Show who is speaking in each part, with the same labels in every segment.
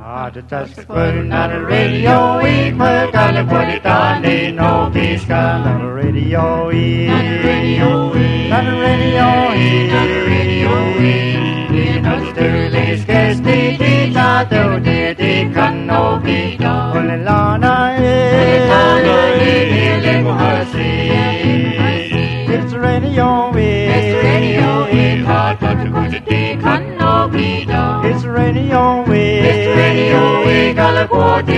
Speaker 1: Just putting on the radio, we put on the body down, they know peace gun on the radio, on the radio, on the radio, on the radio, on the sterling scarce they not do they can no be done. On the lana, it's radio, hard but the good they can no be done. It's radio, California,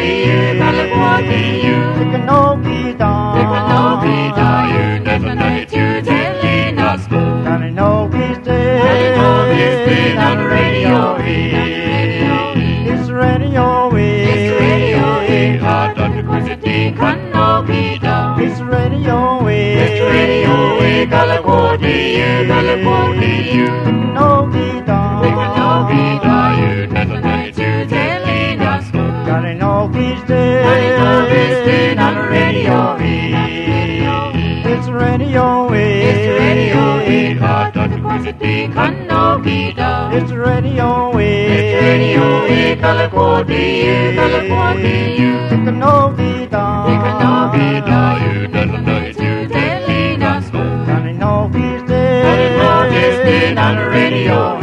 Speaker 1: it can no be done. It can no be done. You never know it, you telling us. Can it no be stayed? Can it no be stayed on the radio? It's radio, it's radio, hard but the good they can no be done. It's radio, California, it can no be done. It can no be done. You never know it, you telling us. Got it no peace day on the radio. It's radio, it's radio, hard but the good they can no be done. It's radio, California, it can no be done. It can no be done. You never know it, you telling us. Got it no peace day on the radio.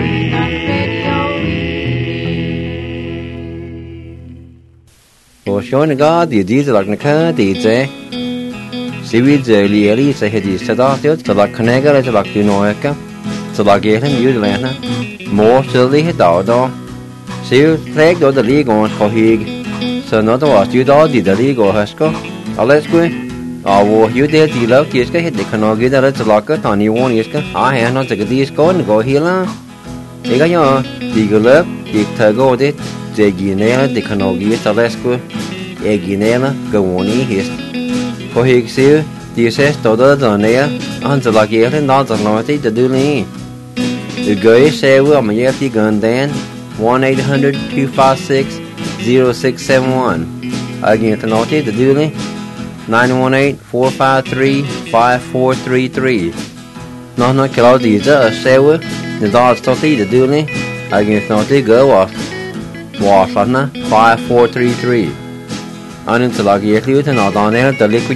Speaker 2: Showing God, the deeds like Naka, the day. See, we the Lily say he said out it to like Canega, to like Dunoeka, to like Galen, you Lana, more silly hit out. See, you take the league on Kohig, so not what you do, the league or Husko. Let's go. Oh, you did the love Kiska hit the Canogi that it's a locket on you one Iska. I have not taken this go and go here. They got your Diggle, the Tago did, the Guinea, the Canogi, the Lesco. Eginela, Gawoni, his Kohigsil, the assess Doda Donea, and the Lagier and not the Naughty, the Dully. The Gay say, well, my Yeti gun then 1-800-256-0671. Again, the Naughty, the Dully 918-453-5433. No, Claudia, say, well, the dog's Toti, the Dully. Again, Naughty, go off. Wafana 5433. Until I get you to not on there, the liquid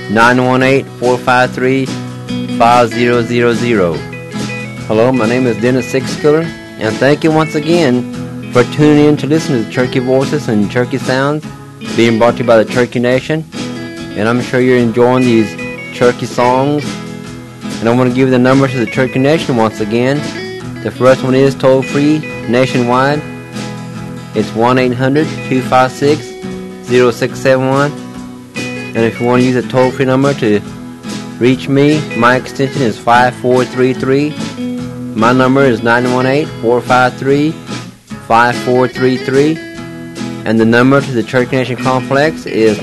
Speaker 2: 918-453-5000. Hello, my name is Dennis Sixkiller, and thank you once again for tuning in to listen to the Turkey Voices and Turkey Sounds being brought to you by the Turkey Nation. And I'm sure you're enjoying these Turkey songs. And I want to give you the number to the Turkey Nation once again. The first one is toll free nationwide. It's 1-800-256-0671. And if you want to use a toll-free number to reach me, my extension is 5433. My number is 918-453-5433. And the number to the Turkey Nation Complex is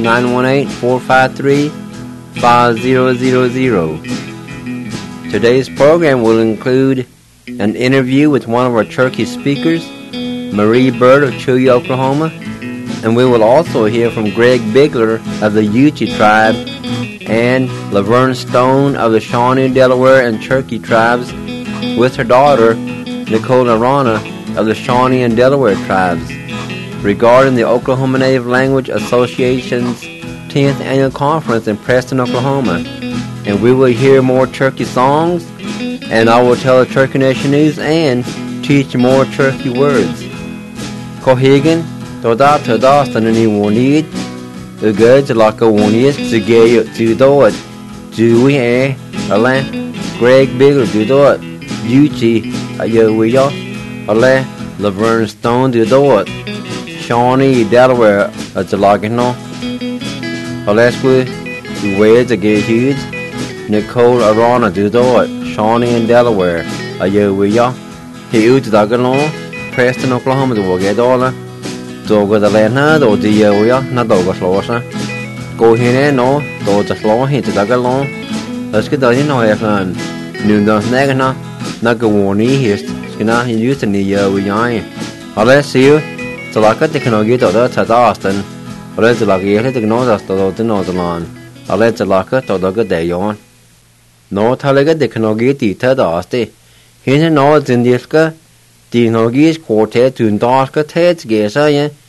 Speaker 2: 918-453-5000. Today's program will include an interview with one of our Turkey speakers, Marie Bird of Chewy, Oklahoma, and we will also hear from Greg Bigler of the Yuchi tribe and Laverne Stone of the Shawnee, Delaware, and Cherokee tribes with her daughter, Nicole Arana of the Shawnee and Delaware tribes regarding the Oklahoma Native Language Association's 10th Annual Conference in Preston, Oklahoma. And we will hear more Turkey songs, and I will tell the Turkey Nation news and teach more Turkey words. Kohigan, Toda Stanani Wonid, the goods like a Wonius, to gay to do it, Dewey, Alain, Greg Bigger, to do it, Yuchi, Ayowiya, Alain, Laverne Stone, to do it, Shawnee, Delaware, at the Lagano, Alaska, the way to get huge, Nicole Arana, to do it, Shawnee and Delaware, Ayowiya, he used the Lagano. Preston, Oklahoma, the Wagadora, Doga the Lena, do the Yoya, not Doga Flosa. Go here, no, do the floor, hit the Dagalon. Let's get the no Efan. Nuno Nagana, Nagawani, his Skina, he used to the Yoya. I'll see you. So like it, they can get other Tadaston. I'll let the lucky let the Gnodas to the Northern. I'll let the Laka to the day on. No Talaga, they can get the Tadasti. Here, no, it's in the the Norgese quartet to Darska Ted's Gesa,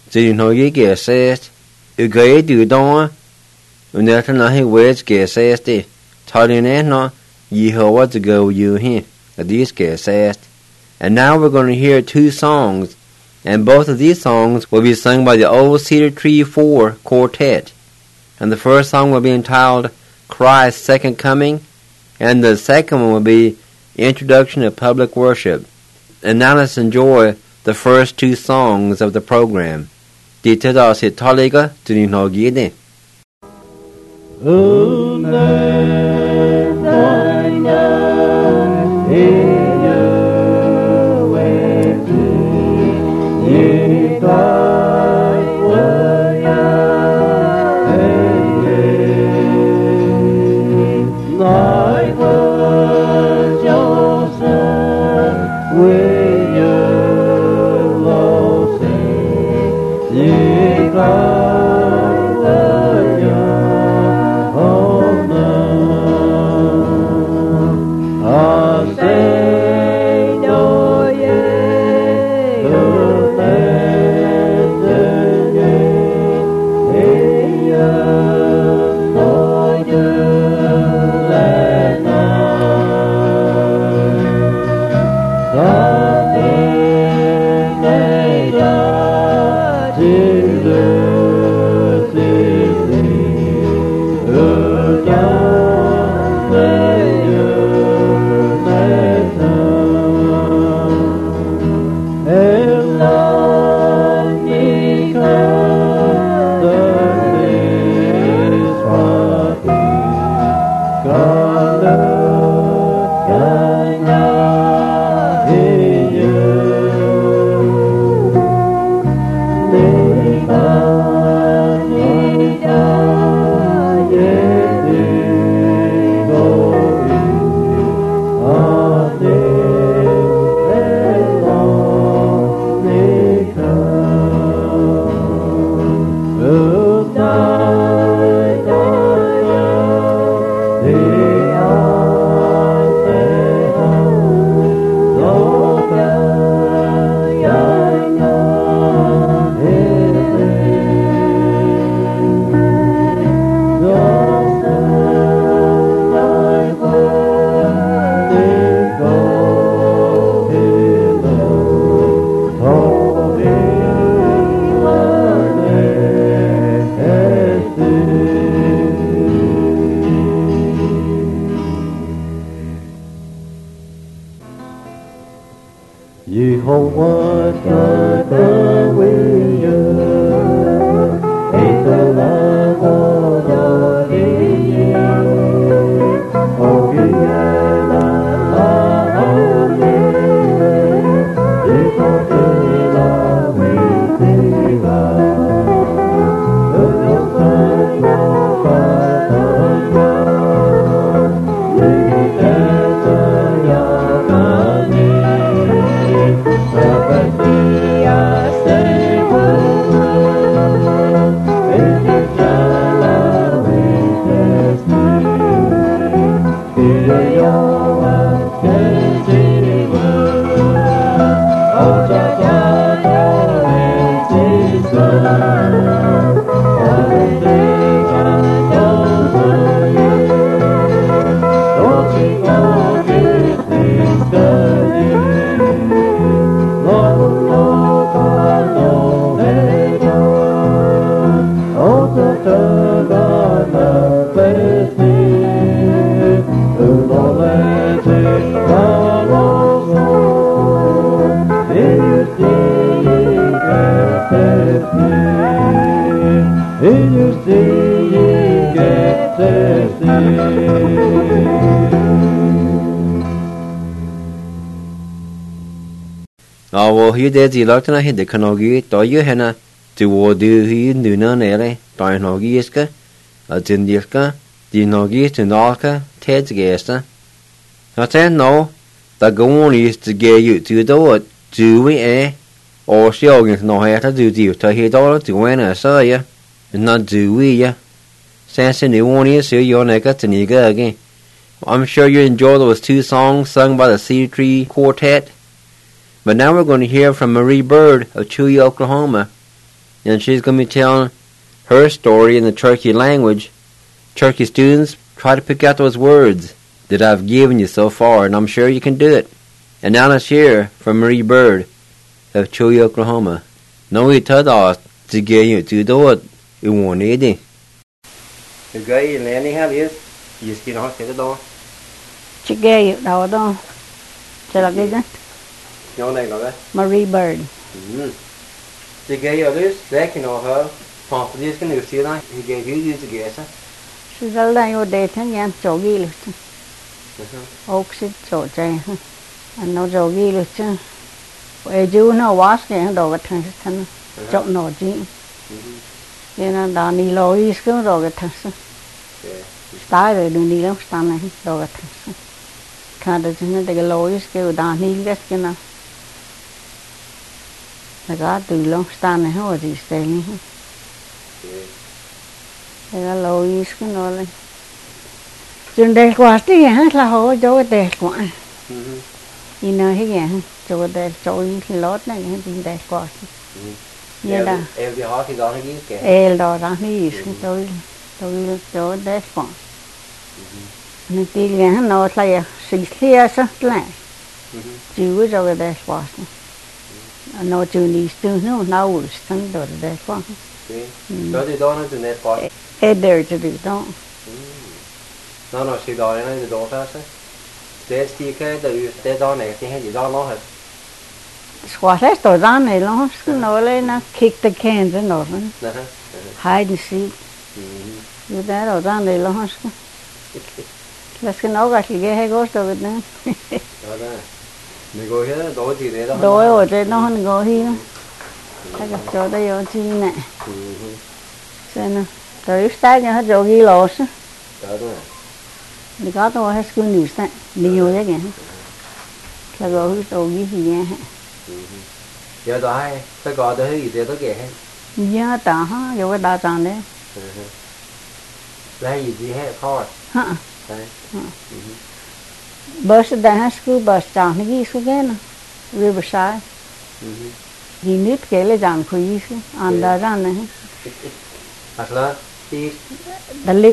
Speaker 2: Thì nó ghé xét. Ghé từ đó. Nếu nó hay quét ghé xét đi. Thảo nè nó. Yehovah to go you here. These ghé xét. And now we're going to hear two songs. And both of these songs will be sung by the Old Cedar Tree 4 Quartet. And the first song will be entitled Christ's Second Coming. And the second one will be Introduction to Public Worship. And now let's enjoy the first two songs of the program. Đi tới đó sẽ thảo lý cơ, từ những hồ ghế đi. Hier der die Leute nach hinten kann auch gehen, da ihr hin, die wo die hier nur näher, da noch gehst, als in dir, die noch gehst in Alka, Ted's Gäste. Hat no, da gewohnt ist zu gehen, zu dort, zu wie or showing no hat to do to hear dollar to when I saw ya, and not do we ya. Since you want to see your neck at the again. I'm sure you enjoy those two songs sung by the Cedar Tree Quartet. But now we're going to hear from Marie Bird of Chewy, Oklahoma. and she's going to be telling her story in the Cherokee language. Cherokee students, try to pick out those words that I've given you so far, and I'm sure you can do it. And now let's hear from Marie Bird of Chewy, Oklahoma. No, we told us to get you to do it. You won't need it. The guy in landing have is you skin off the door.
Speaker 3: Chị ghê đầu đó. Sẽ là cái đó.
Speaker 2: Nhau này là cái
Speaker 3: Marie Bird.
Speaker 2: The guy ở this, that you know her. Phong this cái người xưa này, he gave you to guess.
Speaker 3: Sự ra là vô đề thế nha, chỗ ghi được chứ. Ốc xích chỗ chạy. Anh nó chỗ ghi được chứ. Ê chú nó wash cái đồ cái thằng thân. Chỗ nó chứ. Nên là đã đi lối cái đồ cái thằng. Style rồi đừng đi lắm, style này đồ cái thằng. Khá được chứ cái lối cái đã đi cái nào. Là từ long style này không có gì style này. Cái lối cái nó lên. Chúng đây quá thì hết là họ cho cái đẹp quá. Đi nơi hết vậy, cho cái đẹp cho cái lót này thì đẹp quá. Như là
Speaker 2: em thì họ thì đó cái gì kìa.
Speaker 3: Em đó ra đi tôi cho đẹp quá. Nên tí liền nó lại xì xia sắc lại. Chứ cho cái đẹp quá. Nó chưa đi từ nó nào sang đó đẹp quá.
Speaker 2: Đó thì đó nó từ đẹp quá.
Speaker 3: There to do đó.
Speaker 2: Nó xì đó này từ đó sao? Để xì cái từ để đó này thì hay gì đó nó hết.
Speaker 3: Squash esto ra này nó lên nó kick the cans in nó. Hide and seek. Như thế đó ra này nó. Là cái nó cái gì hay có đâu biết nữa.
Speaker 2: Đó đó. Mình gọi hết đó gì đấy đó.
Speaker 3: Đó ở trên nó hơn gọi hi. Cái gặp cho đây ở chi này. Xem nè. Tới start nha hết rồi ghi lỗ.
Speaker 2: Đó đó.
Speaker 3: Mình có tôi hết school news này. Nhiều thế kìa. Là gọi đồ ghi gì nha.
Speaker 2: Giờ đó hay, tôi gọi tới gì tôi kể hết.
Speaker 3: Giờ ta ha, giờ cái đa dạng đấy.
Speaker 2: Lấy gì hết khó.
Speaker 3: Hả? Bus đã school bus chọn cái school cái nè, Riverside. Gì nít cái là chọn khối school, anh đã chọn này.
Speaker 2: Asla, tí.
Speaker 3: Dalit.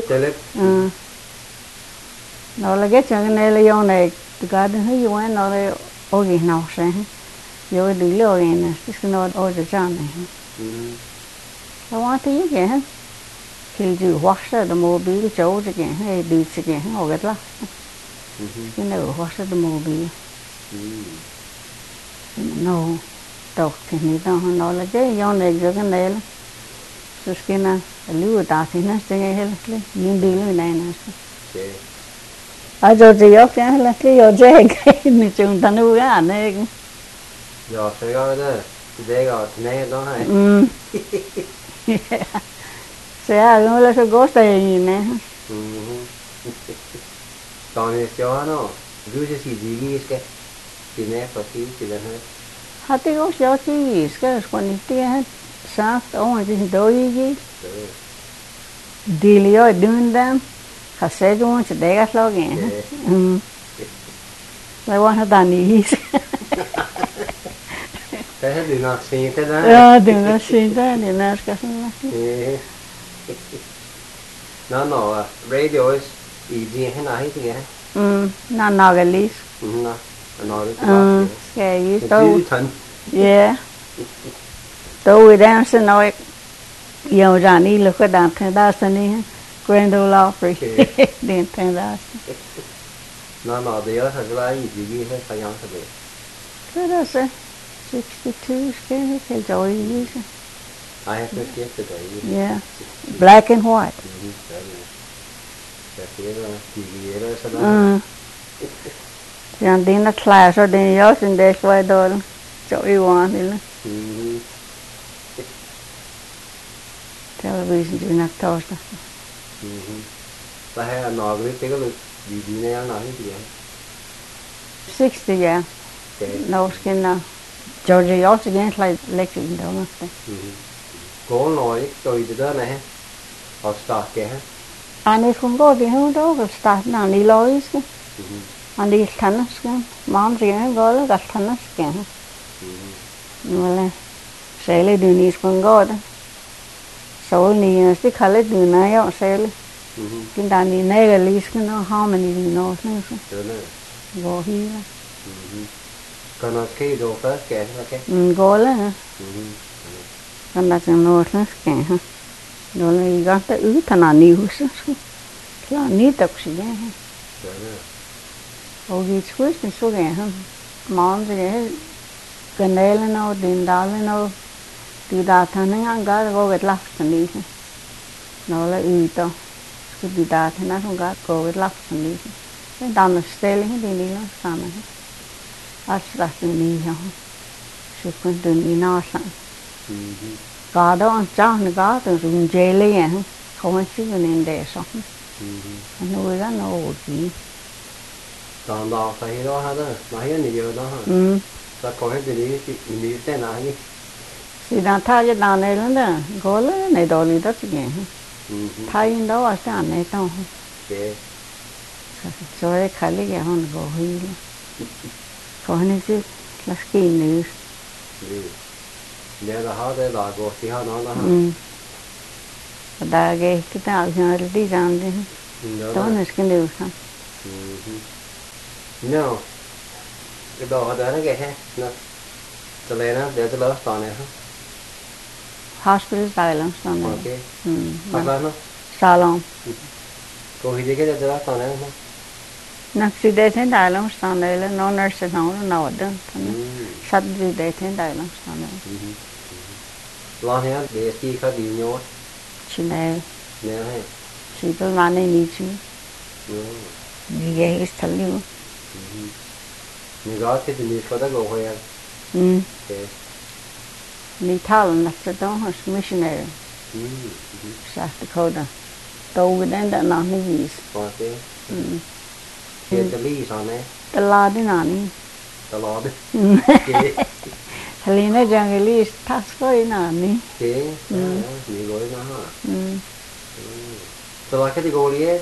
Speaker 3: Nó là cái chuyện này là do này, từ cái đó hơi nhiều nó là ô gì nào sẽ. Yo đi leo này nè, cái nó ở chỗ chọn này. Nó quá tí vậy hết. Khi chịu hóa ra được mua bí cái chỗ cho kìa, hay đi cho kìa, ngồi cái lắm. Cái này hóa ra được mua bí. Nó đọc thì nó là cái do này cho cái này là. Rồi cái nào, lưu ta thì nó sẽ nghe hết là nhưng đi lưu này nè. Ở chỗ gì ốc nhá là cái chỗ chơi cái này chúng ta nuôi cái ảnh này.
Speaker 2: Giờ sẽ có đó, để gọi này đó hay.
Speaker 3: Sẽ nó là cái gỗ tề nè.
Speaker 2: Còn này cho nó, cứ sẽ gì cái thì nè phải kỹ thì là hết.
Speaker 3: Hạt thì gỗ cho chi cái quan điểm hết. Sao ông ấy đôi gì? Đi liều đun đam. Khá sẽ chúng sẽ để cái log nghe. Lại quan hết đàn đi.
Speaker 2: Thế hết đừng nói xin thế đó.
Speaker 3: Đừng nói xin thế, đừng nói cái gì.
Speaker 2: Nó radio is gì hay nào hết kìa.
Speaker 3: Nó cái list.
Speaker 2: Nó cái
Speaker 3: tôi. Yeah. Tôi đang xin nói nhiều ra đi là cái đàn thằng đó xin đi. Grand Ole Opry. Điện thằng đó.
Speaker 2: Nó bây giờ thật là gì hết phải nhau thật vậy.
Speaker 3: Cái đó sẽ 62 cái rồi gì.
Speaker 2: I have to get today.
Speaker 3: Yeah. Black and white. Chẳng tin là class rồi đến giờ xin để quay đồ chỗ yêu quan đi là. Television do not toss.
Speaker 2: Là hay nói cái lực gì này nói cái gì
Speaker 3: 60 yeah. No skin now. Georgia also again like lecture đâu mà.
Speaker 2: Cố nói tôi từ đó này họ start kìa.
Speaker 3: Anh ấy không có gì hết đâu, cái start nào đi lối chứ. Anh đi thắng chứ, món gì hết gọi là gặp thắng kìa. Nhưng mà là sẽ lấy đường đi không có đó. số này sẽ khai từ này ở xe lên cái đàn này này là list cái nó how many nó nữa go hi
Speaker 2: còn nó cái đồ first kẹt là cái
Speaker 3: go là hả còn là chẳng nó first kẹt ha đó là cái ta thằng nào nhiều hơn là ní tập gì đấy Ogi switch ni so gaya ha mom je kanel no din dal no ti da thana nga ga go get laf ni no la u to ku di da thana ga go get laf ni sen dan steling di ni la sama asra ni ha su kun dun ni na sa ga do cha ni ga tu run je le ya không chỉ có nên để sống nuôi ra nó gì
Speaker 2: đòn đòn phải đó ha đó nói cái nhiều đó ha ta có cái gì đi tên nào nhỉ
Speaker 3: thì đang thay cái đàn này luôn đó có lấy này đồ gì đó chứ nhỉ thay đó là sao này tao rồi khai lấy cái hòn gỗ hi có này chứ là skin nữa
Speaker 2: nếu là họ để là gỗ thì họ nói là
Speaker 3: đã cái tao giờ đi làm đi đó là skin nữa ha
Speaker 2: no cái đồ đó nó cái ha nó cho nên nó để cho nó toàn này ha
Speaker 3: hospital salon salon
Speaker 2: okay salon nó
Speaker 3: salon
Speaker 2: cô đi cái cho nó toàn này không
Speaker 3: nãy khi để thế đại long salon này là nó nurse nó nào đó sát đi để thế đại long salon này
Speaker 2: lo hết để khi có điều nhớ
Speaker 3: chỉ này
Speaker 2: nè hay
Speaker 3: chỉ tôi làm này đi chứ đi cái thật luôn
Speaker 2: mình có cái gì có thể gọi là
Speaker 3: đi thao là sẽ đó là missionary South Dakota tôi với đến đã làm cái gì
Speaker 2: ok cái lý sao này
Speaker 3: ta la đi nào đi
Speaker 2: ta lo đi
Speaker 3: Hali na jang cái lý tax coi nào đi
Speaker 2: thế mình gọi nó ha tôi cái gì gọi đi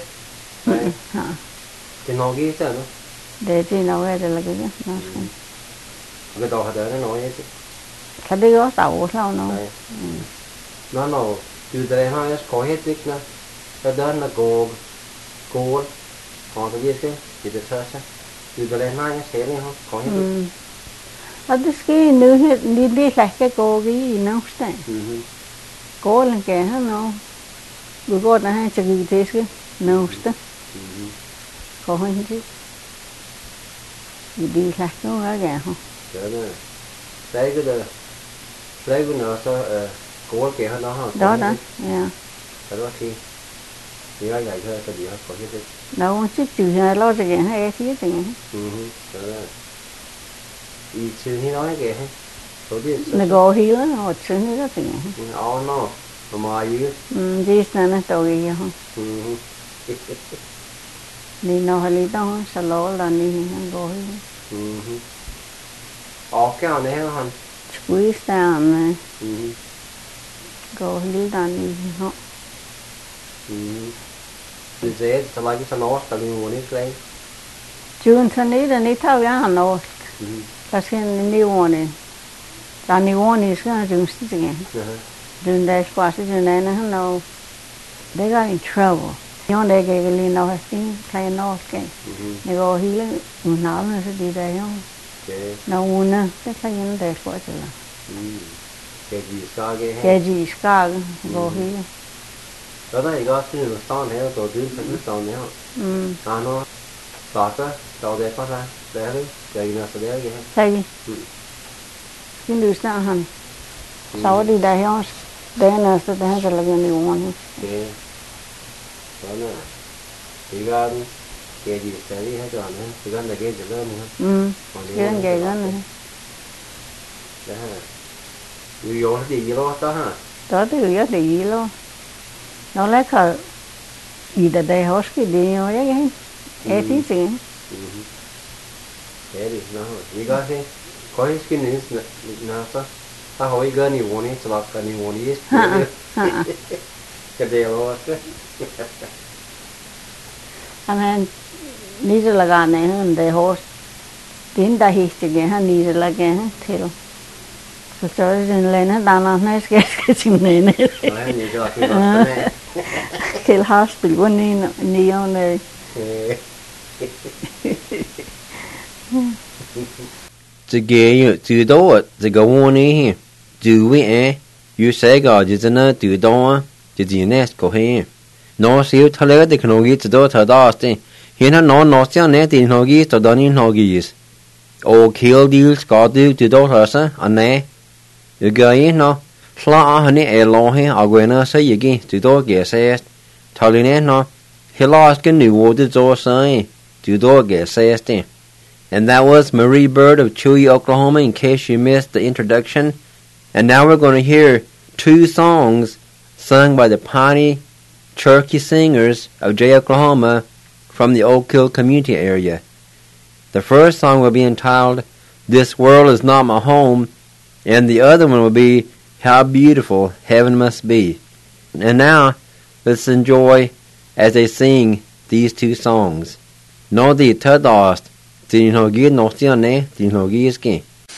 Speaker 2: cái nó gì chứ nó
Speaker 3: để thì nó về là cái nó
Speaker 2: cái đồ hạt nó nói chứ
Speaker 3: cái đấy có tàu sao
Speaker 2: nó từ đây hai có hết tích nó cái đó là cô còn cái gì chứ thì được sao từ đây hai sẽ này không có hết tích
Speaker 3: ở đây cái nữ đi lại cái cô cái gì nó không cô là cái nó bữa cô đã hay chơi cái thế nó không có hơn chứ đi lại nó ở gà không
Speaker 2: đấy cái nó sao cố kể hơn đó hả
Speaker 3: đó
Speaker 2: cái đó thì ra vậy thôi cái gì hết có hết
Speaker 3: đâu chứ trừ lo cho cái hay thứ gì
Speaker 2: đó ý chứ thì nói cái số tiền
Speaker 3: nó gọi hi lắm họ chứ nó rất gì
Speaker 2: nó mà gì
Speaker 3: gì nó tao gì không đi nó hay đó sao lo là đi gọi
Speaker 2: cái này hả
Speaker 3: squeeze down này go đi đàn đi họ
Speaker 2: dễ sao lại cái nó tao muốn đi cái
Speaker 3: June thân ấy là đi thao giá hàng nó cái đi mua này đàn đi mua này cái dùng gì vậy dùng để qua sử dụng này nó they got in trouble nhưng để cái liên nó xin thay nó cái này go hi là nó sẽ đi đây không nó muốn cái thay nó để qua cho là cái gì ska go hi
Speaker 2: đó là cái sự sáng này tổ chức sản xuất sáng này hả nó sạc á đầu để phát ra để đấy cái gì nó sẽ để
Speaker 3: cái cái điều sao hả sau đi đây không để nó sẽ để cho là cái này uống
Speaker 2: đó là cái gì sẽ đi hết rồi nữa thì cái này cái gì đó nữa
Speaker 3: cái này đó nữa
Speaker 2: đó nhiều gì đó đó hả
Speaker 3: đó thì nhiều gì lo nó lấy cả gì để đây hết cái gì nhiều vậy cái gì gì
Speaker 2: cái gì nó 이거 해 거의 스킨은 나서 다 거의 거니 원이 슬락가니 원이 cái điều
Speaker 3: anh em đi ra là cái này hơn để hốt tiến đại hít thì cái hắn đi ra là cái thế rồi So cho nên lên nó đàn nó nói cái chim này này cái hospital của ni ông này
Speaker 2: cái từ đó cái vấn đề từ vậy you say cái gì nó từ đó cái gì này có hay nó siêu thay cái technology từ đó từ đó thì hiện nó sẽ này technology từ đó nên technology ô kill deals có từ đó thôi sao anh này cái nó lo anh ấy lo hay ở ngoài nó sẽ gì cái từ đó cái sẽ thay này nó he lost cái new từ đó sai từ đó cái sẽ thế. And that was Marie Bird of Chewy, Oklahoma, in case you missed the introduction. And now we're going to hear two songs sung by the Pawnee Cherokee Singers of Jay, Oklahoma, from the Oak Hill community area. The first song will be entitled, This World Is Not My Home, and the other one will be, How Beautiful Heaven Must Be. And now, let's enjoy as they sing these two songs. No di tadost. Tin hogi no tiane tin hogi iski.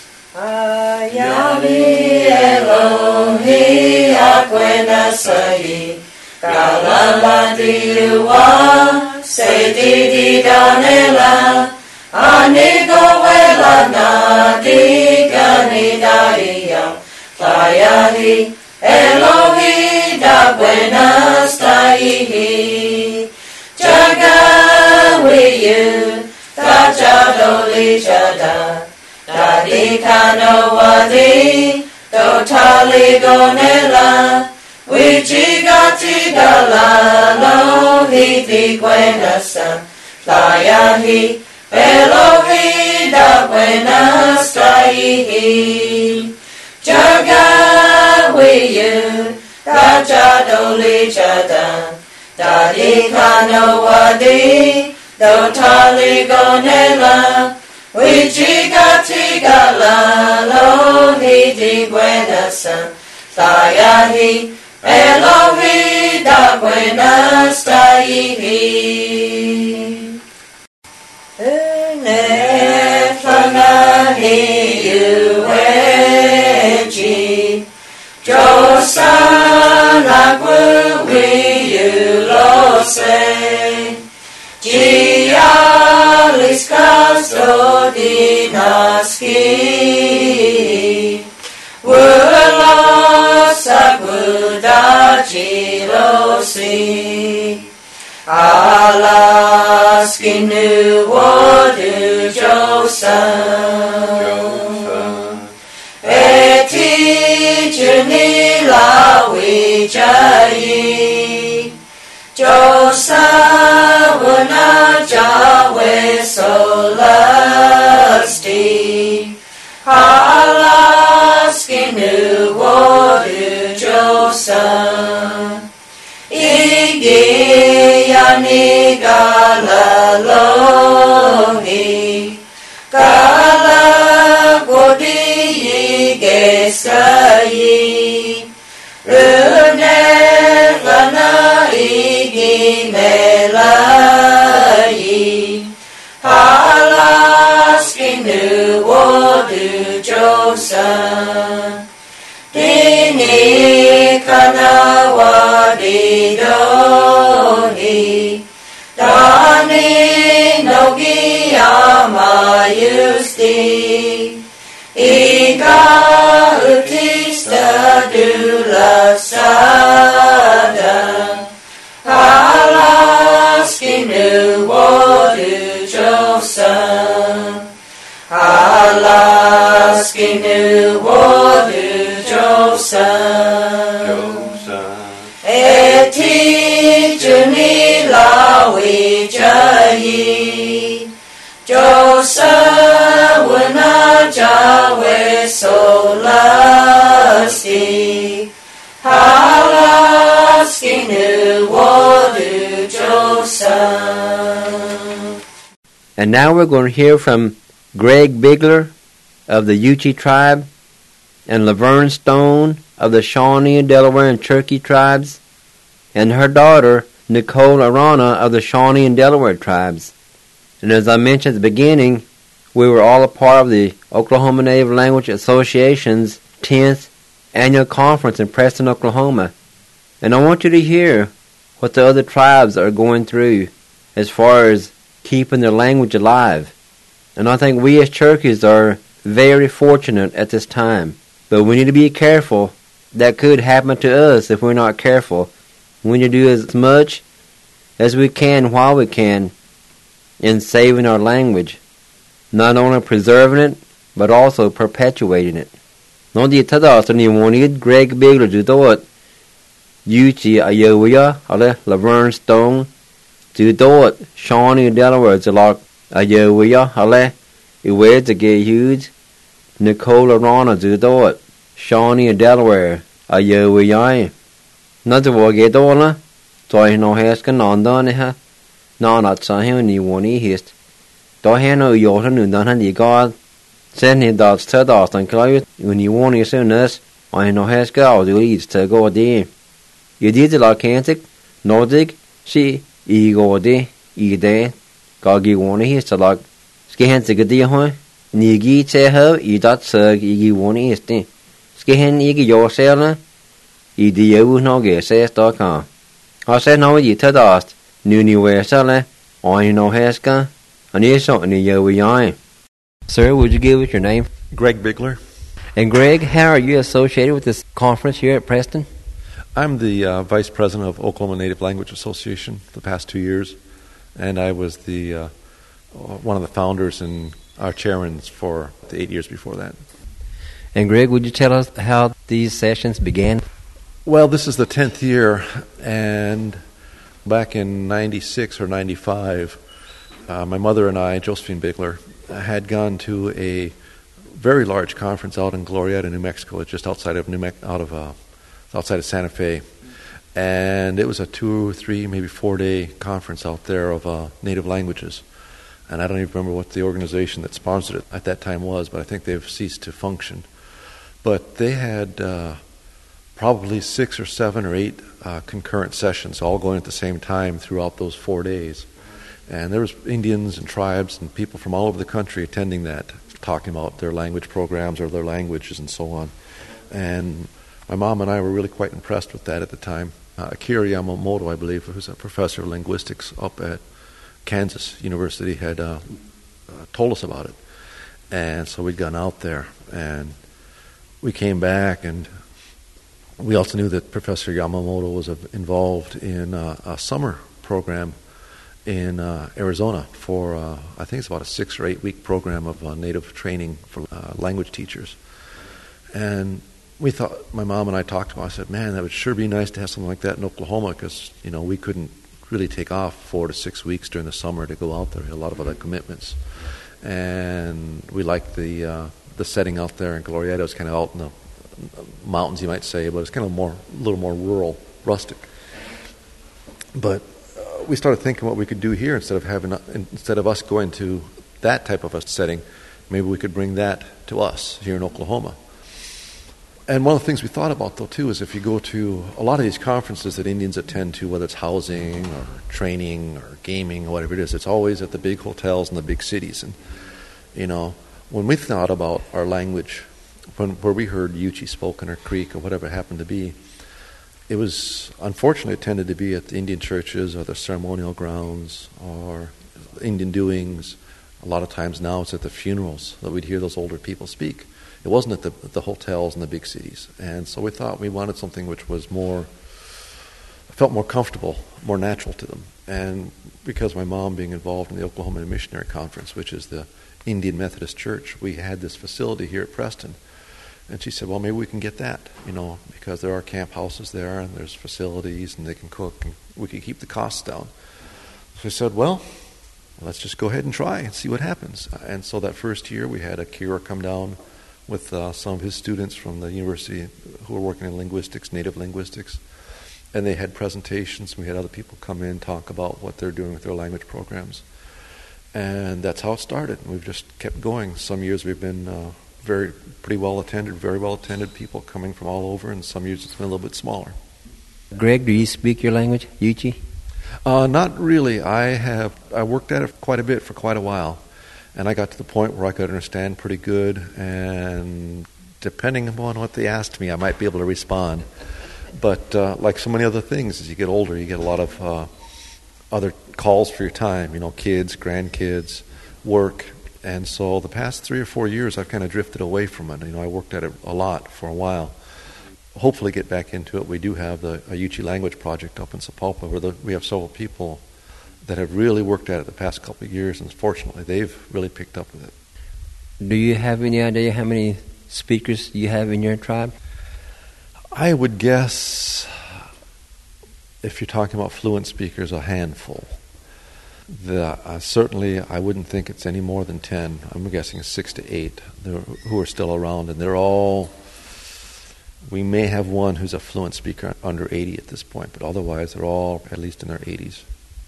Speaker 1: Ayami Elohi akwena sahi kalala diwa se di danela anigo wela na di ganidaya tayahi Elohi da buenas taihi jaga with you Tajadoli Jada Dadi Kanawadi Totali Gonela Wijigati Galalo Hiti Gwenasa Layahi Elohi Da Buenas Taihi Jaga Wiyu Tajadoli Jada Dadi Kanawadi Totali gonela, wijigati galalo, hidi buenasa, tayahi, Elohi da buenas taihi. Nefanahi ueji, Josana gui ulose, Gialis casto dinaski Wula saguda gilosi Alaski nu wadu Josa Eti juni lawi jayi Josa wana Jawe solasti Halaski nu wodu Josa Igi yani galaloni Gala godi yigesayi Rune lana igi melayi Halaski nu wodu Josa Dini kanawadi doni Dani nogi amayusti Ika utista dulasada Halaski nu wodu Josa Halaski nu wodu Josa Eti juni lawi jayi Josa wana Jawe solasti Halaski nu wodu Josa.
Speaker 2: And now we're going to hear from Greg Bigler of the Yuchi tribe and Laverne Stone of the Shawnee, Delaware, and Cherokee tribes, and her daughter Nicole Arana of the Shawnee and Delaware tribes. And as I mentioned at the beginning, we were all a part of the Oklahoma Native Language Association's 10th annual conference in Preston, Oklahoma. And I want you to hear what the other tribes are going through as far as keeping their language alive. And I think we as Cherokee are very fortunate at this time. But we need to be careful. That could happen to us if we're not careful. We need to do as much as we can while we can in saving our language. Not only preserving it, but also perpetuating it. Nó đi thất đó ni wanted Greg Bigler do it. Yuchi Iowa, Laverne Stone, do it. Shawnee Delaware to like Iowa, Iwe to get huge. Nicola Rana do it. Shawnee Delaware, Iowa. Not to forget all, so I know Haskin on done ha. No, not so ni one hist. Do I know your new done the God. Send him dots to dust and cloud when you want as soon as I know has go to leads to go there. You did the Arcantic, Nordic, she, ego de, day, Goggy one his to like Scan to get dear hoy, Nigi te her, dot sir, one is de. Scan igi your sailor, you no get says.com. I said no, you to dust, new where seller, I know has gone, and you saw in the year we are. Sir, would you give us your name?
Speaker 4: Greg Bigler.
Speaker 2: And Greg, how are you associated with this conference here at Preston?
Speaker 4: I'm the Vice President of Oklahoma Native Language Association the past 2 years, and I was the one of the founders and our chairman for the 8 years before that.
Speaker 2: And Greg, would you tell us how these sessions began?
Speaker 4: Well, this is the 10th year, and back in 96 or 95, my mother and I, Josephine Bigler, had gone to a very large conference out in Glorieta, New Mexico, just outside of outside of Santa Fe, and it was a 2 or 3, maybe 4-day conference out there of native languages. And I don't even remember what the organization that sponsored it at that time was, but I think they've ceased to function. But they had probably 6 or 7 or 8 concurrent sessions, all going at the same time throughout those 4 days. And there was Indians and tribes and people from all over the country attending that, talking about their language programs or their languages and so on. And my mom and I were really quite impressed with that at the time. Akira Yamamoto, I believe, who's a professor of linguistics up at Kansas University, had told us about it. And so we'd gone out there, and we came back, and we also knew that Professor Yamamoto was involved in a summer program in Arizona for, I think it's about a 6 or 8 week program of native training for language teachers. And we thought, my mom and I talked about it, I said, man, that would sure be nice to have something like that in Oklahoma, because, we couldn't really take off 4 to 6 weeks during the summer to go out there. We had a lot of other commitments. And we liked the setting out there in Glorieta. It was kind of out in the mountains, you might say, but it's kind of a little more rural, rustic. But we started thinking what we could do here instead of us going to that type of a setting. Maybe we could bring that to us here in Oklahoma. And one of the things we thought about, though, too, is if you go to a lot of these conferences that Indians attend to, whether it's housing or training or gaming or whatever it is, it's always at the big hotels in the big cities. And, when we thought about our language, where we heard Yuchi spoken or Creek or whatever it happened to be, it was, unfortunately, it tended to be at the Indian churches or the ceremonial grounds or Indian doings. A lot of times now it's at the funerals that we'd hear those older people speak. It wasn't at the hotels in the big cities. And so we thought we wanted something which was felt more comfortable, more natural to them. And because my mom being involved in the Oklahoma Missionary Conference, which is the Indian Methodist Church, we had this facility here at Preston. And she said, well, maybe we can get that, because there are camp houses there and there's facilities and they can cook and we can keep the costs down. So I said, well, let's just go ahead and try and see what happens. And so that first year we had Akira come down with some of his students from the university who were working in linguistics, native linguistics. And they had presentations. We had other people come in, talk about what they're doing with their language programs. And that's how it started. And we've just kept going. Some years we've been pretty well attended, very well attended, people coming from all over, and some years it's been a little bit smaller.
Speaker 2: Greg, do you speak your language, Yuchi?
Speaker 4: Not really. I worked at it quite a bit for quite a while, and I got to the point where I could understand pretty good and depending upon what they asked me, I might be able to respond. But like so many other things, as you get older, you get a lot of other calls for your time, kids, grandkids, work. And so the past 3 or 4 years, I've kind of drifted away from it. I worked at it a lot for a while. Hopefully get back into it. We do have a Yuchi language project up in Sapulpa where we have several people that have really worked at it the past couple of years, and fortunately they've really picked up with it.
Speaker 2: Do you have any idea how many speakers you have in your tribe?
Speaker 4: I would guess, if you're talking about fluent speakers, a handful. Certainly, I wouldn't think it's any more than 10. I'm guessing 6 to 8 who are still around, and they're all. We may have one who's a fluent speaker under 80 at this point, but otherwise they're all at least in their 80s.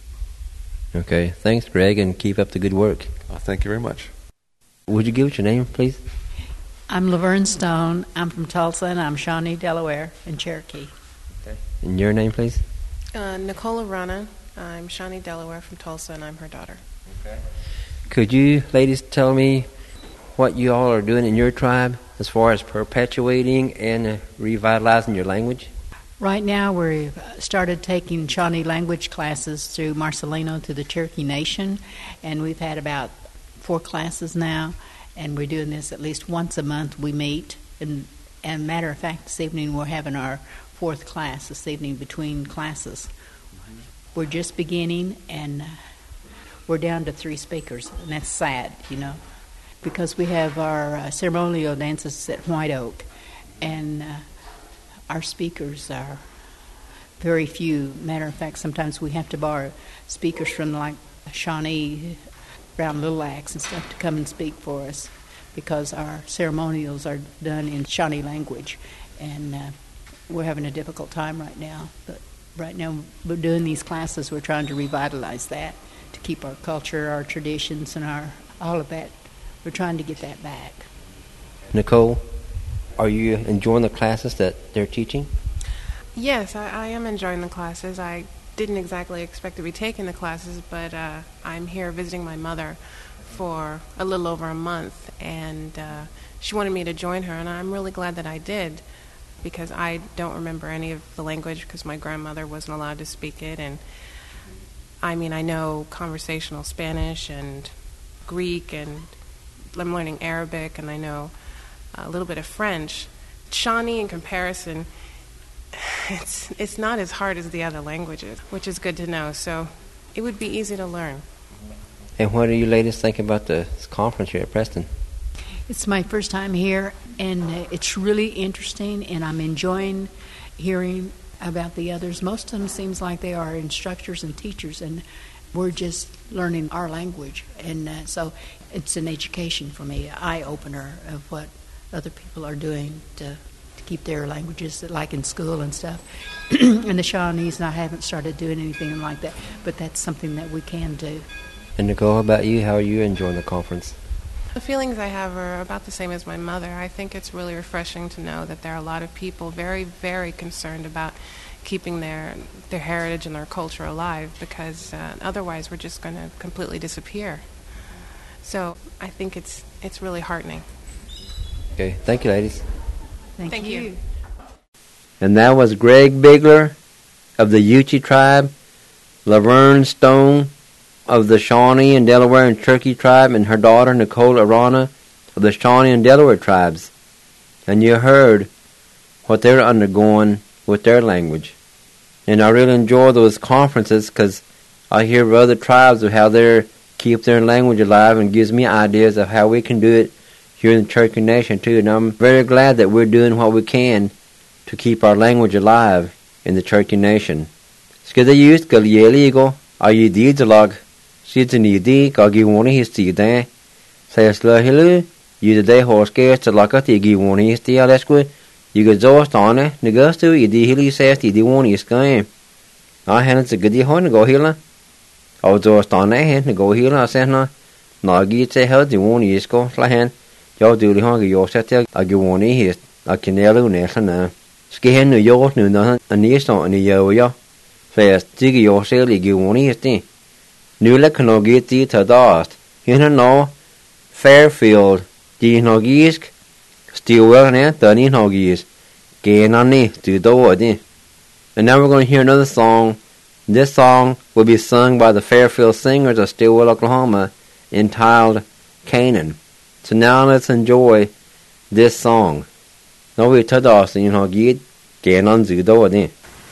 Speaker 2: Okay, thanks, Greg, and keep up the good work.
Speaker 4: Thank you very much.
Speaker 2: Would you give us your name, please?
Speaker 5: I'm Laverne Stone. I'm from Tulsa, and I'm Shawnee, Delaware, in Cherokee.
Speaker 2: Okay. And your name, please?
Speaker 6: Nicola Rana. I'm Shawnee, Delaware, from Tulsa, and I'm her daughter.
Speaker 2: Okay. Could you ladies tell me what you all are doing in your tribe as far as perpetuating and revitalizing your language?
Speaker 5: Right now, we've started taking Shawnee language classes through Marcelino to the Cherokee Nation, and we've had about 4 classes now, and we're doing this at least once a month. We meet, and matter of fact, this evening we're having our 4th class this evening between classes. We're just beginning, and we're down to 3 speakers, and that's sad, because we have our ceremonial dances at White Oak, and our speakers are very few. Matter of fact, sometimes we have to borrow speakers from like Shawnee around Little Axe and stuff to come and speak for us, because our ceremonials are done in Shawnee language, and we're having a difficult time right now. But right now we're doing these classes. We're trying to revitalize that, to keep our culture, our traditions, and all of that. We're trying to get that back.
Speaker 2: Nicole, are you enjoying the classes that they're teaching?
Speaker 6: Yes, I am enjoying the classes. I didn't exactly expect to be taking the classes, but I'm here visiting my mother for a little over a month, and she wanted me to join her, and I'm really glad that I did, because I don't remember any of the language because my grandmother wasn't allowed to speak it. And I know conversational Spanish and Greek, and I'm learning Arabic, and I know a little bit of French. Shawnee, in comparison, it's not as hard as the other languages, which is good to know. So it would be easy to learn.
Speaker 2: And what do you ladies think about the conference here at Preston?
Speaker 5: It's my first time here, and it's really interesting, and I'm enjoying hearing about the others. Most of them seems like they are instructors and teachers, and we're just learning our language. And so it's an education for me, an eye-opener of what other people are doing to keep their languages, like in school and stuff. And the Shawnees, and I haven't started doing anything like that, but that's something that we can do.
Speaker 2: And Nicole, how about you? How are you enjoying the conference?
Speaker 6: The feelings I have are about the same as my mother. I think it's really refreshing to know that there are a lot of people very, very concerned about keeping their heritage and their culture alive, because otherwise we're just going to completely disappear. So I think it's really heartening.
Speaker 2: Okay, thank you, ladies.
Speaker 5: Thank you.
Speaker 2: And that was Greg Bigler of the Yuchi tribe, Laverne Stone of the Shawnee and Delaware and Cherokee tribe, and her daughter Nicole Arana of the Shawnee and Delaware tribes. And you heard what they're undergoing with their language. And I really enjoy those conferences because I hear of other tribes of how they keep their language alive, and gives me ideas of how we can do it here in the Cherokee Nation too. And I'm very glad that we're doing what we can to keep our language alive in the Cherokee Nation. Skida used Galieligo, Ayididalog, Sidney Gagi Histi Day, says Lahilu, you the day horse gas to lock at the Giwani Histi Alesqua, you get Zost on it, Negastu, Idi Hilly says the Diwani is game. I hadn't a goody horn to go healer. I was Zost on a hand to go healer, I said no. Nagi say how the one is go, Slahan. Yo do the hungry your set a Giwani hist, a Canelo Nathan. Skin New York knew nothing, and near on the yo. Fast, Diggy your silly Giwani Histi. Nu lek no get the to dast. Here no Fairfield, the no gisk, Still well and Dunny Hoggies. Gain on me to the wood. And now we're going to hear another song. This song will be sung by the Fairfield Singers of Stillwell, Oklahoma, entitled Canaan. So now let's enjoy this song. Now we tell us, gain on to the wood.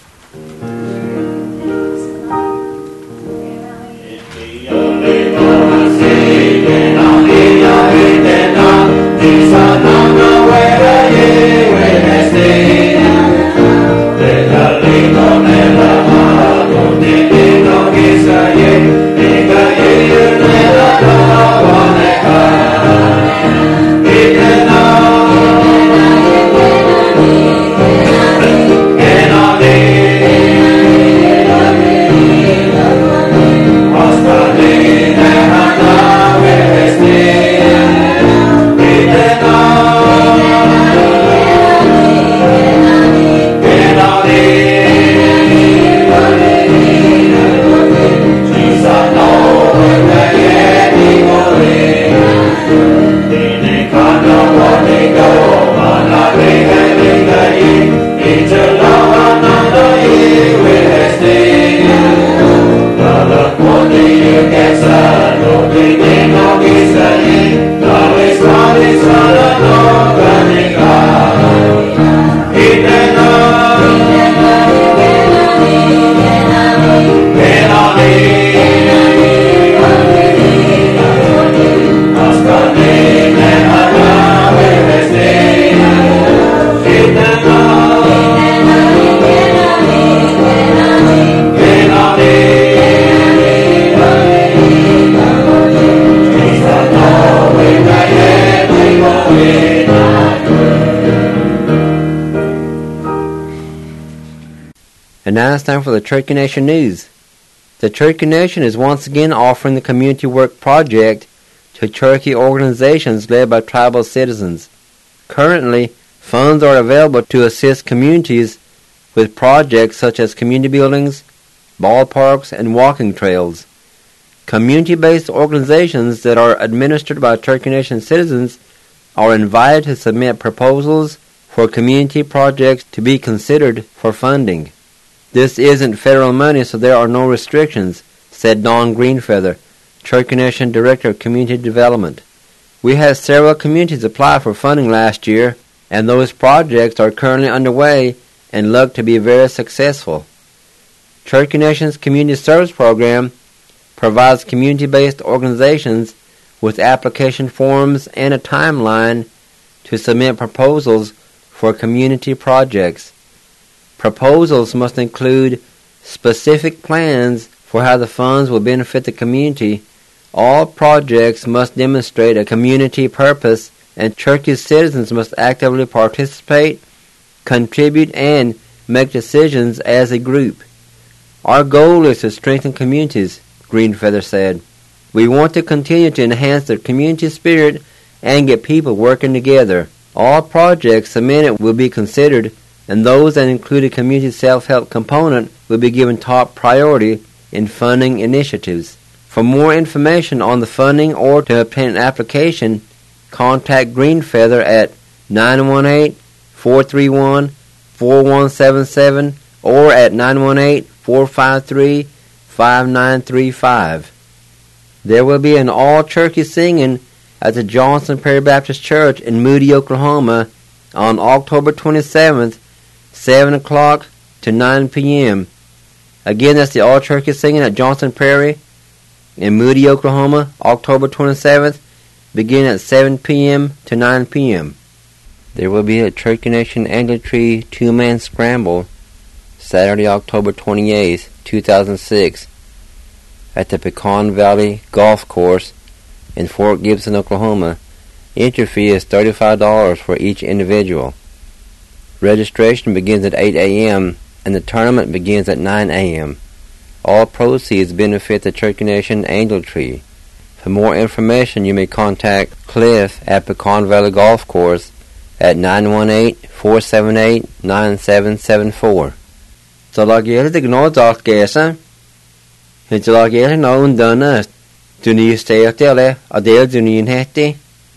Speaker 2: And now it's time for the Cherokee Nation News. The Cherokee Nation is once again offering the Community Work Project to Cherokee organizations led by tribal citizens. Currently, funds are available to assist communities with projects such as community buildings, ballparks, and walking trails. Community-based organizations that are administered by Cherokee Nation citizens are invited to submit proposals for community projects to be considered for funding. This isn't federal money, so there are no restrictions, said Don Greenfeather, Cherokee Nation Director of Community Development. We had several communities apply for funding last year, and those projects are currently underway and look to be very successful. Cherokee Nation's Community Service Program provides community-based organizations with application forms and a timeline to submit proposals for community projects. Proposals must include specific plans for how the funds will benefit the community. All projects must demonstrate a community purpose, and Cherokee citizens must actively participate, contribute, and make decisions as a group. Our goal is to strengthen communities, Greenfeather said. We want to continue to enhance the community spirit and get people working together. All projects submitted will be considered, and those that include a community self-help component will be given top priority in funding initiatives. For more information on the funding or to obtain an application, contact Greenfeather at 918-431-4177 or at 918-453-5935. There will be an all-Cherokee singing at the Johnson Prairie Baptist Church in Moody, Oklahoma on October 27th, 7 o'clock to 9 p.m. Again, that's the all-Cherokee singing at Johnson Prairie in Moody, Oklahoma, October 27th, beginning at 7 p.m. to 9 p.m. There will be a Cherokee Nation Angler Tree two-man scramble Saturday, October 28th, 2006 at the Pecan Valley Golf Course in Fort Gibson, Oklahoma. Entry fee is $35 for each individual. Registration begins at 8 a.m. and the tournament begins at 9 a.m. All proceeds benefit the Cherokee Nation Angel Tree. For more information, you may contact Cliff at Pecan Valley Golf Course at 918-478-9774. So like you had no dark guess, it's like you had no done us. Do you stay out there, a deal do you have to?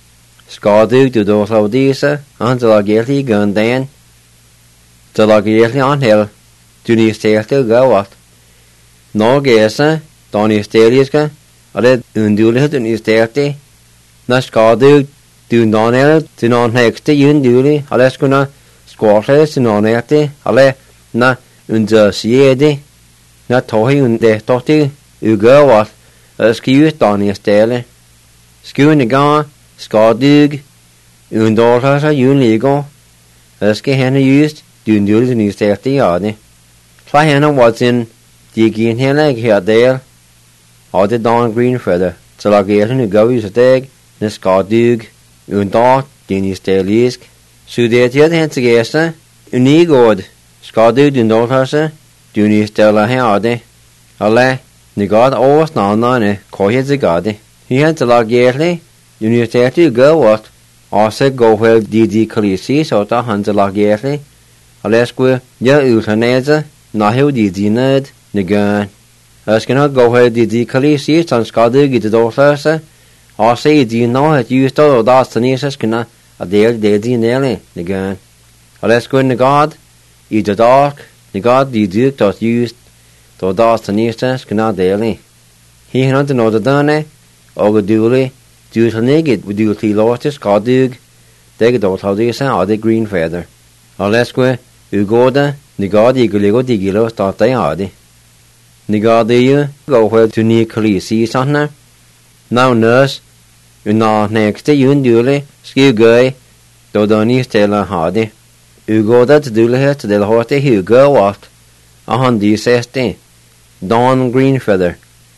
Speaker 2: Skadug du dóthlá dísa an de géirlí gan dain. De géirlí an hel du ní stéirte gawacht. Ná géasa dá ní stéirlisca a le undúlathe du ní stéirte. Na skadug du nánéil du ná hegste yún dúli a les gona squále du nánéirte a le na unda siede. Na tóhi un déchtochti u gawacht a skiús dá ní stéile. Skiú na gá skadug undóthlá a yún lígó a ski hena used du dúli du ní stéirte ádi. Tla hena was in die gien hena ag headéil á de Don Green feather til a géirn u gawiús a deg na skadug undá du ní stéilisk. Sudétiad hen sa géasta u ní gód skadug undóthlá du ní stéile ádi a le na gad óvas náne cóhiad a gadi. Hí hen til a géirli du ní stéirte u gawacht ása góhfuil dídí calísí sóta han til a géirli a lescu ja úlhanéide nahiú dídí ned na gán. As gana góhfuil dídí calísí tan skadug i dóthlá ása I dí náhet ústá ó dástanísa gana a déil dédí néli na gán. A lescu na gad I dách na gad dídúg dát úst dó dástanísa gana déli. Hí hena den ó da dane ó go dúli dúlhanigid u dúltí láte skadug deg dóthládísa á de Green feather. A lescu u góda na gad I go ligo di gilo státa ádi. Na gad iu góhfuil tú ní calísí sanna. Ná nus u ná negste yún dúli skiú gui dó dó ní stéile hádi. U góda ta dúlathe ta déil hóta hiú gawacht a han dí sésti. Don Green feather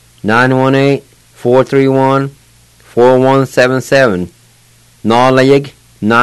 Speaker 2: 918-431-4177 ná laig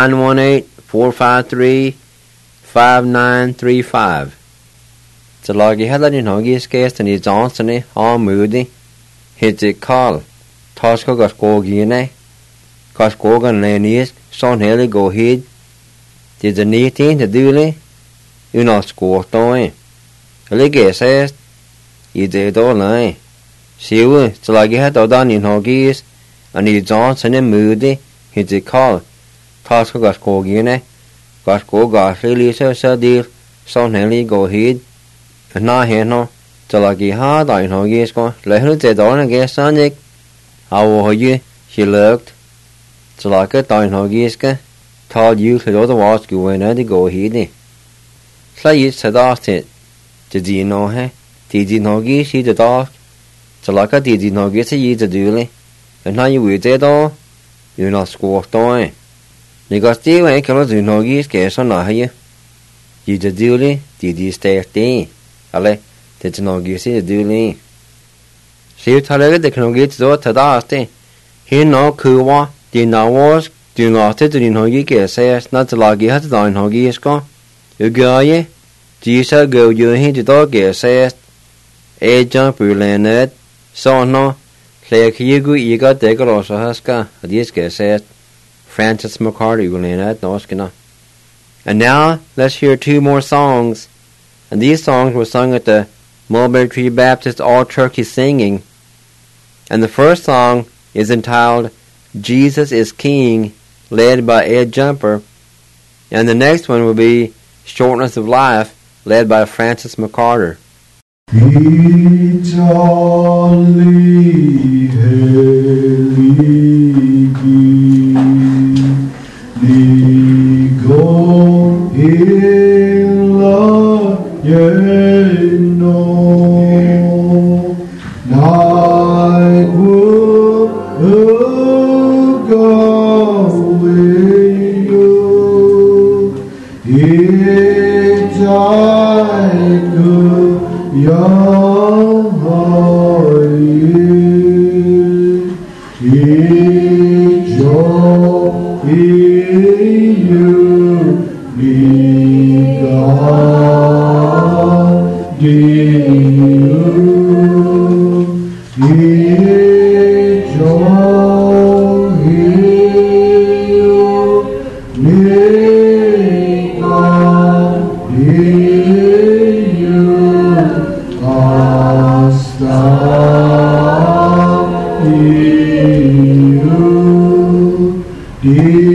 Speaker 2: 918-453-5935. Ta lagi hela din hogi skést an I Johnsoni á múdi hit I call Tosco gas gógíine gas gógan lénísk son heli go hid di da nítín ta dúli un á skórdói ali gésést I dé dó lai siwu ta lagi het ó dan in hogis an I Johnsoni múdi hit I call Tosco gas gógíine gas gó gasli lísa sa díl son heli go hid ná héno ta lagi hád ein hogis go lehnu dé dó na gésanig a bhóide si lucht ta lagi dain hogiska tá dúl le dó was go bhaine di go hidi. Sla iad sa dáte de dí nóhe tí dí nógi si de dách ta lagi tí dí nógi sa iad a dúli an ná I bhuid é dó u ná skórdói. Ní gas tí bhain celo dú nógi scéis an náhaie iad a dúli tí dí stéirtí ale de dí nógi si a dúli. Siú tá legad de nógi dó ta dáte hí ná cúwa dí náhás dú náte dú nógi géis na ta lagi hat dain nógi isco u gáie dísa go dúhi di dó géis é jumper léned sóno lé chiagu iga degarósa haska a díos géis Francis McCarty go léned nóscina. And now let's hear two more songs, and these songs were sung at the Mulberry Tree Baptist All-Turkey Singing, and the first song is entitled Jesus is King, led by Ed Jumper, and the next one will be Shortness of Life, led by Francis McCarter.
Speaker 1: He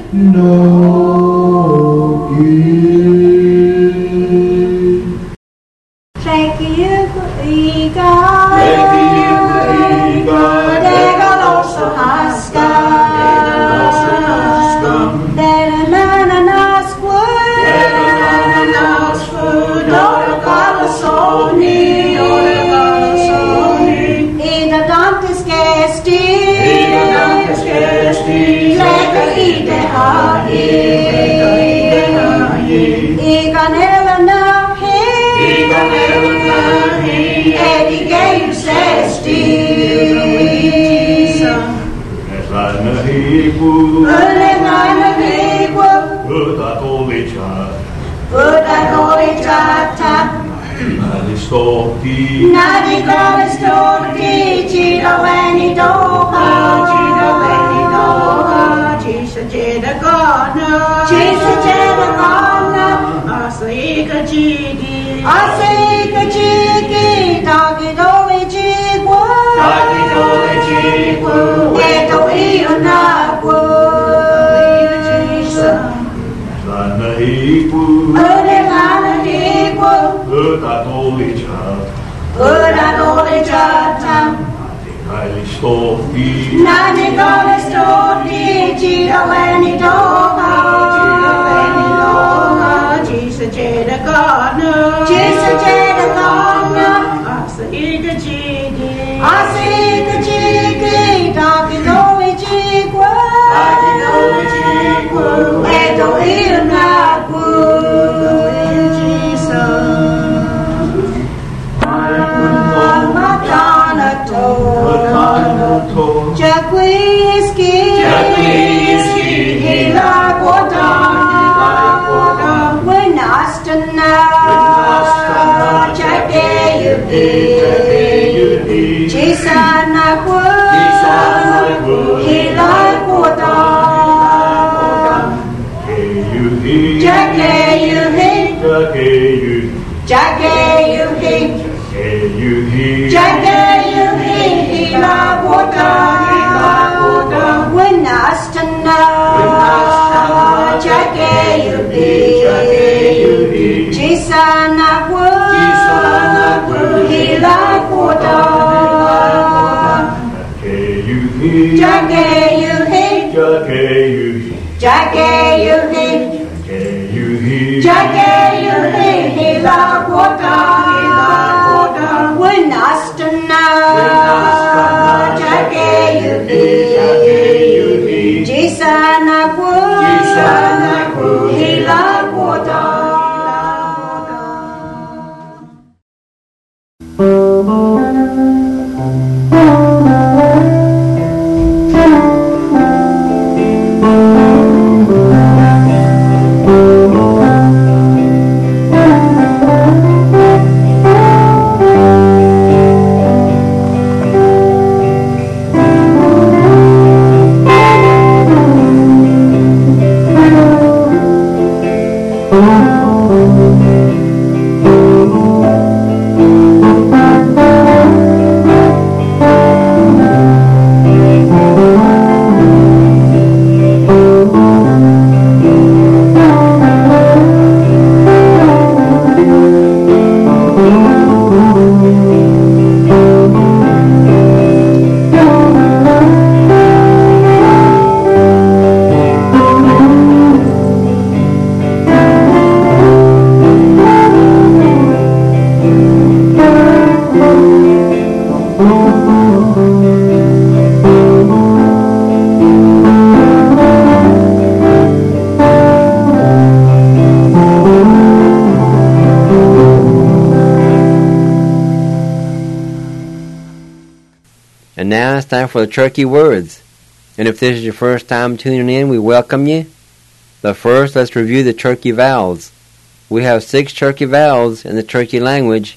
Speaker 2: And now it's time for the Turkey Words. And if this is your first time tuning in, we welcome you. But first, let's review the Turkey vowels. We have 6 Turkey vowels in the Turkey language.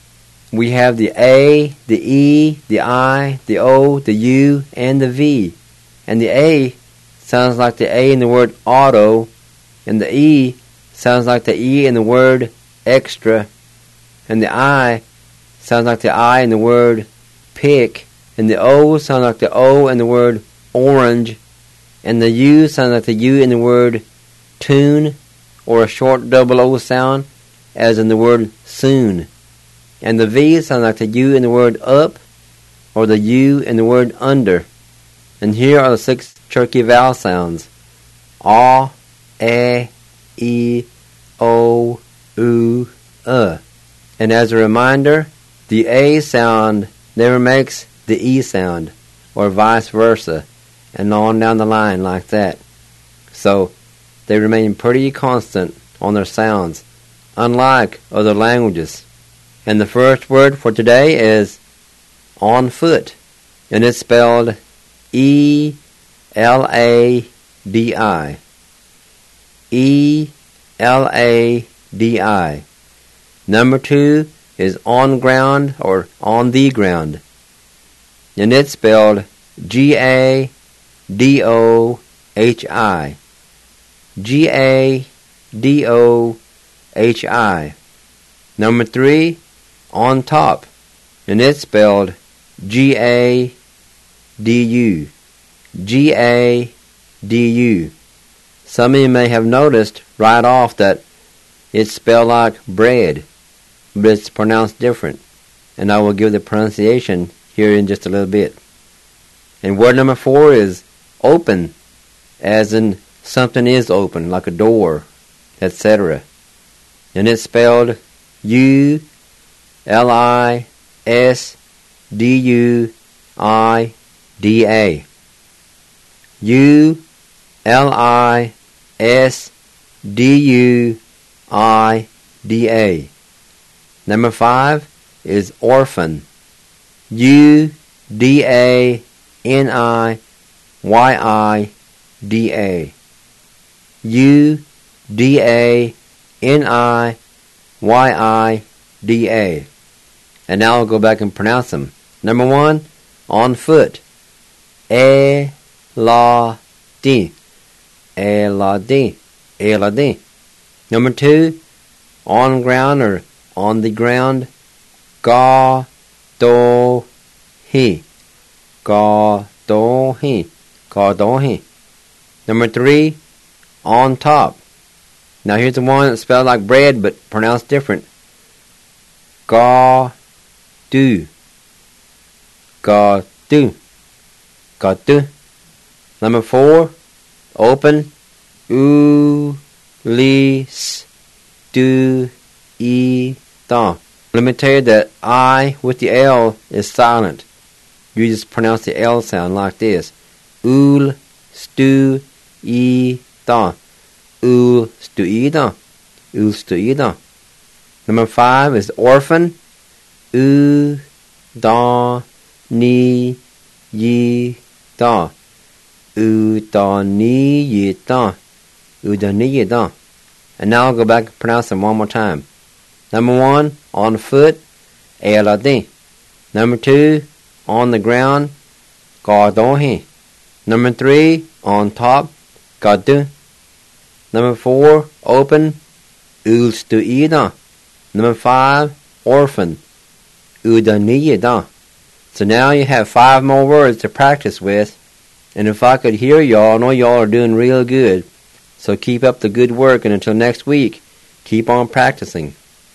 Speaker 2: We have the A, the E, the I, the O, the U, and the V. And the A sounds like the A in the word auto, and the E sounds like the E in the word extra, and the I sounds like the I in the word pick, and the O sounds like the O in the word orange, And the U sounds like the U in the word tune, or a short double O sound, as in the word soon. And the V sounds like the U in the word up, or the U in the word under. And here are the 6 Cherokee vowel sounds: A, E, O, U, And as a reminder, the A sound never makes the E sound, or vice versa, and on down the line like that. So they remain pretty constant on their sounds, unlike other languages. And the first word for today is on foot, and it's spelled E-L-A-D-I. E-L-A-D-I. Number 2 is on ground, or on the ground, and it's spelled G-A-D-O-H-I. G-A-D-O-H-I. Number 3, on top, and it's spelled G-A-D-U. G-A-D-U. Some of you may have noticed right off that it's spelled like bread, but it's pronounced different, and I will give the pronunciation here in just a little bit. And word number 4 is open, as in something is open, like a door, etc. And it's spelled U-L-I-S-D-U-I-D-A. U-L-I-S-D-U-I-D-A. Number 5 is orphan. U-D-A-N-I-Y-I-D-A. U-D-A-N-I-Y-I-D-A. And now I'll go back and pronounce them. Number 1, on foot. E-la-di. E-la-di. E-la-di. Number 2, on ground, or on the ground. Ga-do-hi. Ga-do-hi. Ga-do-hi. Number 3, on top. Now here's the one that's spelled like bread but pronounced different. Ga-do. Ga-do. Ga-do. Number 4, open. U-li-s-do-e-da. Let me tell you that I with the L is silent. You just pronounce the L sound like this. Ul-stu-e-da. Ul-stu-e-da. Ul-stu-e-da. Number 5 is orphan. U-da-ni-yi-da. U-da-ni-yi-da. U-da-ni-yi-da. And now I'll go back and pronounce them one more time. Number 1, on foot. E-la-di. Number 2, on the ground. Ga-do-hi. Number 3, on top. Ga-do. Number 4, open. Ul-stu-e-da. Number 5, orphan. U-da-ni-yi-da. So now you have 5 more words to practice with. And if I could hear y'all, I know y'all are doing real good. So keep up the good work, and until next week, keep on practicing.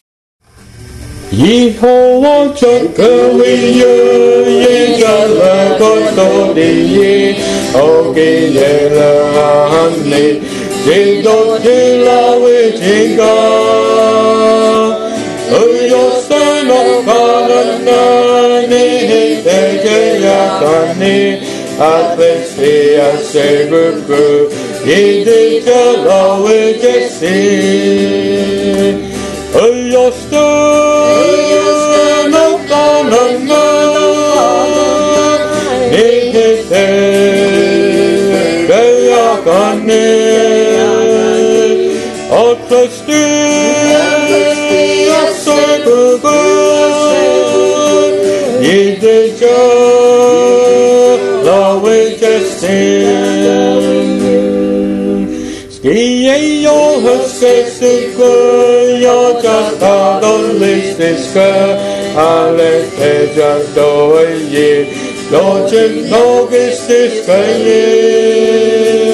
Speaker 1: 以后我这个为有一个了个多的耶，我给耶了安利，这都是拉为这个，有什么可能呢？你得这样看你，阿非西阿谁不顾，你得这拉为这些，有什么？Lo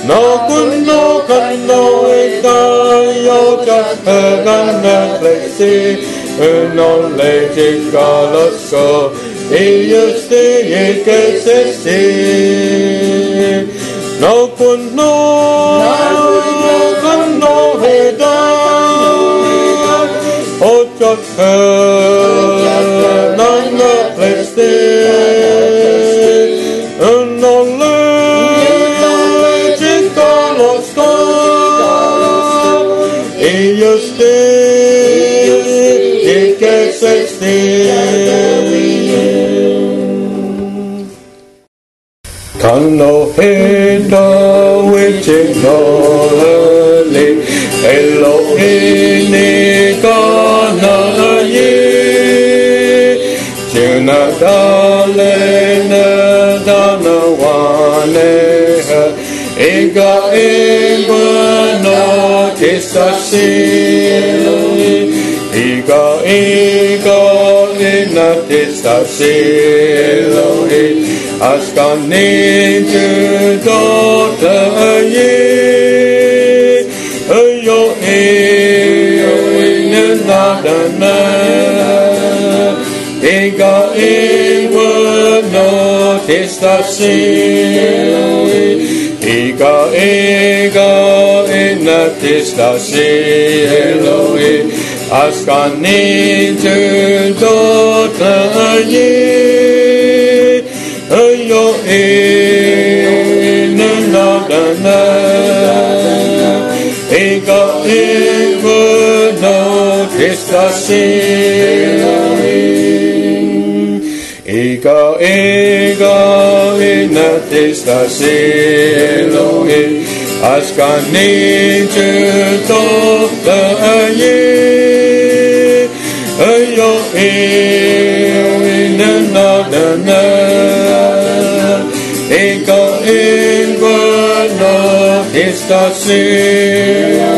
Speaker 1: no kun no kan no ita yo ta gan na plexi no le ti galasko e yuste ke se no kun no kan no ita o ta gan na plexi no le ellos te que se can no heta which no le elo ene kana ye chena dale na dana wane ega ego no Ega ina testaselo askane judota ye ayo ina nadana ega no testaselo ega ina testaselo askane judota ye ayo nadana ega no testaselo ega ina testaselo askane judota ye ayo nadana ega no testaselo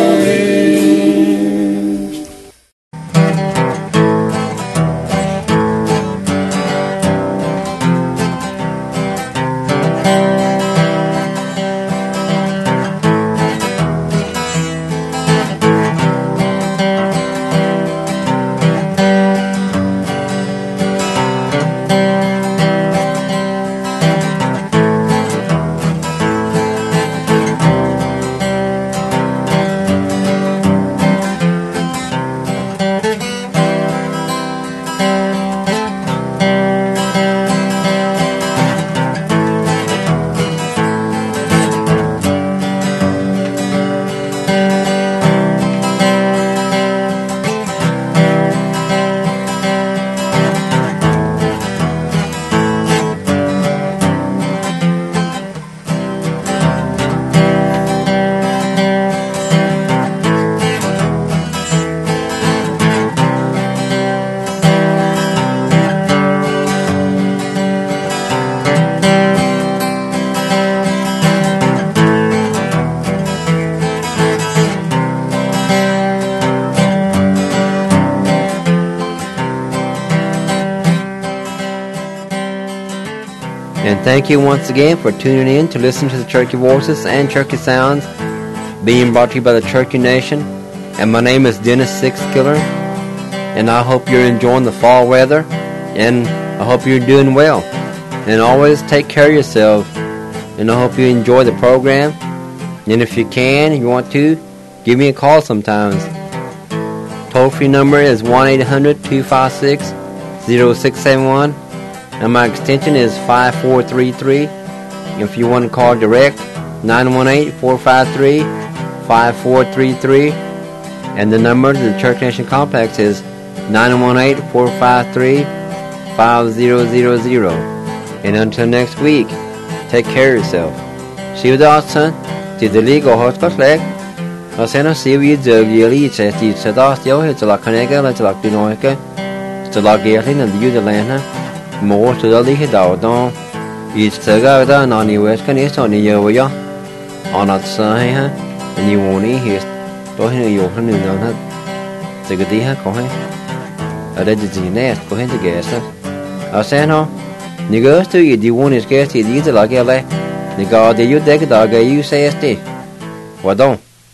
Speaker 2: And thank you once again for tuning in to listen to the Cherokee Voices and Cherokee Sounds being brought to you by the Cherokee Nation. And my name is Dennis Sixkiller, and I hope you're enjoying the fall weather, and I hope you're doing well. And always take care of yourself, and I hope you enjoy the program. And if you can, if you want to, give me a call sometimes. Toll-free number is 1-800-256-0671. And my extension is 5433. If you want to call direct, 918-453-5433. And the number to the Cherokee Nation Complex is 918-453-5000. And until next week, take care of yourself. See you Dawson, to the legal hospital flag. I send a series of yearly says the Sadastio, it's a la Canega, it's a la Dinoica, it's a la Gatlin and the Udalana. More to the League Dawdon. It's the guy that on the West Canis on the Yoya. On that side, and you won't hear. Don't hear you from the Nona. The Gadiha Cohen. I read the nest, go ahead to guess. I said, no. You go to you, the one is guessed, it's either like LA. Ni ga de ju deg dag ju ses de. Wadon.